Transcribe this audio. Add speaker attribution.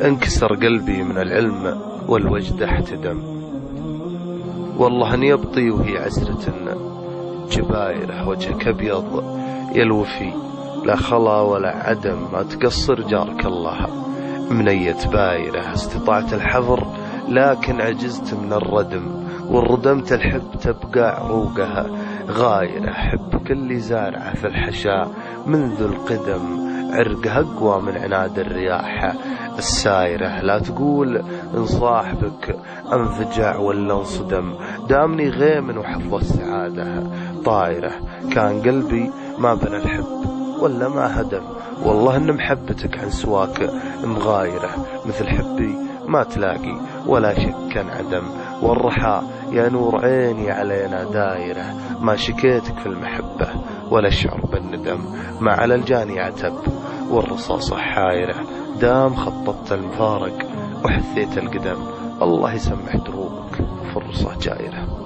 Speaker 1: انكسر قلبي من العلم والوجد احتدم، والله اني ابطي وهي عسرة جبايره، وجهك ابيض يا الوفي لا خلا ولا عدم، ما تقصر جارك الله منية بايره، استطعت الحظر لكن عجزت من الردم، والردمت الحب تبقى عروقها غايرة، حب كل زارعة في الحشاء منذ القدم، عرقها أقوى من عناد الرياح السايرة، لا تقول إن صاحبك انفجع ولا انصدم، دامني غيم وحفظ السعادة طايرة، كان قلبي ما بنى الحب ولا ما هدم، والله إن محبتك عن سواك مغايرة، مثل حبي ما تلاقي ولا شك انعدم، والرحى يا نور عيني علينا دايرة، ما شكيتك في المحبة ولا شعر بالندم، ما على الجاني عتب والرصاصة حايرة، دام خططت المفارق وحثيت القدم، الله يسمح دروبك وفرصة جايرة.